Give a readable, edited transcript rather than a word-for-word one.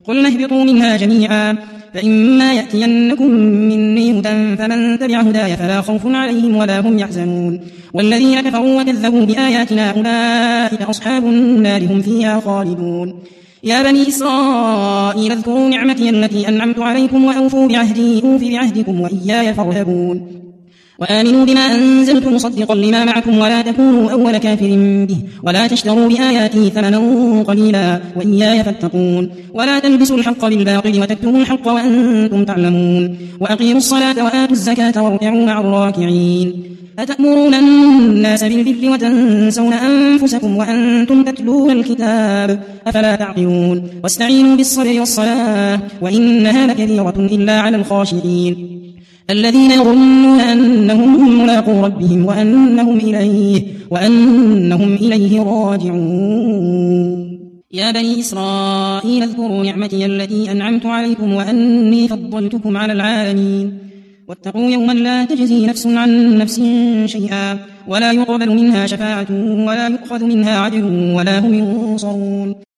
قلنا اهبطوا منها جميعا فإما يأتينكم مني هدى فمن تبع هداي فلا خوف عليهم ولا هم يحزنون والذين كفروا وكذبوا بآياتنا أولئك أصحاب النار هم فيها خالدون يا بني إسرائيل اذكروا نعمتي التي أنعمت عليكم وأوفوا بعهدي أوف بعهدكم وإياي فارهبون وآمنوا بما أنزلت مصدقا لما معكم ولا تكونوا أول كافر به ولا تشتروا بآياتي ثمنا قليلا وإياي فاتقون ولا تلبسوا الحق بالباطل وتكتموا الحق وأنتم تعلمون وأقيموا الصلاة وآتوا الزكاة واركعوا مع الراكعين أتأمرون الناس بالبر وتنسون أنفسكم وأنتم تتلون الكتاب أفلا تعقلون واستعينوا بالصبر والصلاة وإنها لكبيرة إلا على الخاشعين الذين يظنون أنهم ملاقو ربهم وأنهم إليه راجعون يا بني إسرائيل اذكروا نعمتي التي أنعمت عليكم وأني فضلتكم على العالمين واتقوا يوما لا تجزي نفس عن نفس شيئا ولا يقبل منها شفاعة ولا يؤخذ منها عدل ولا هم ينصرون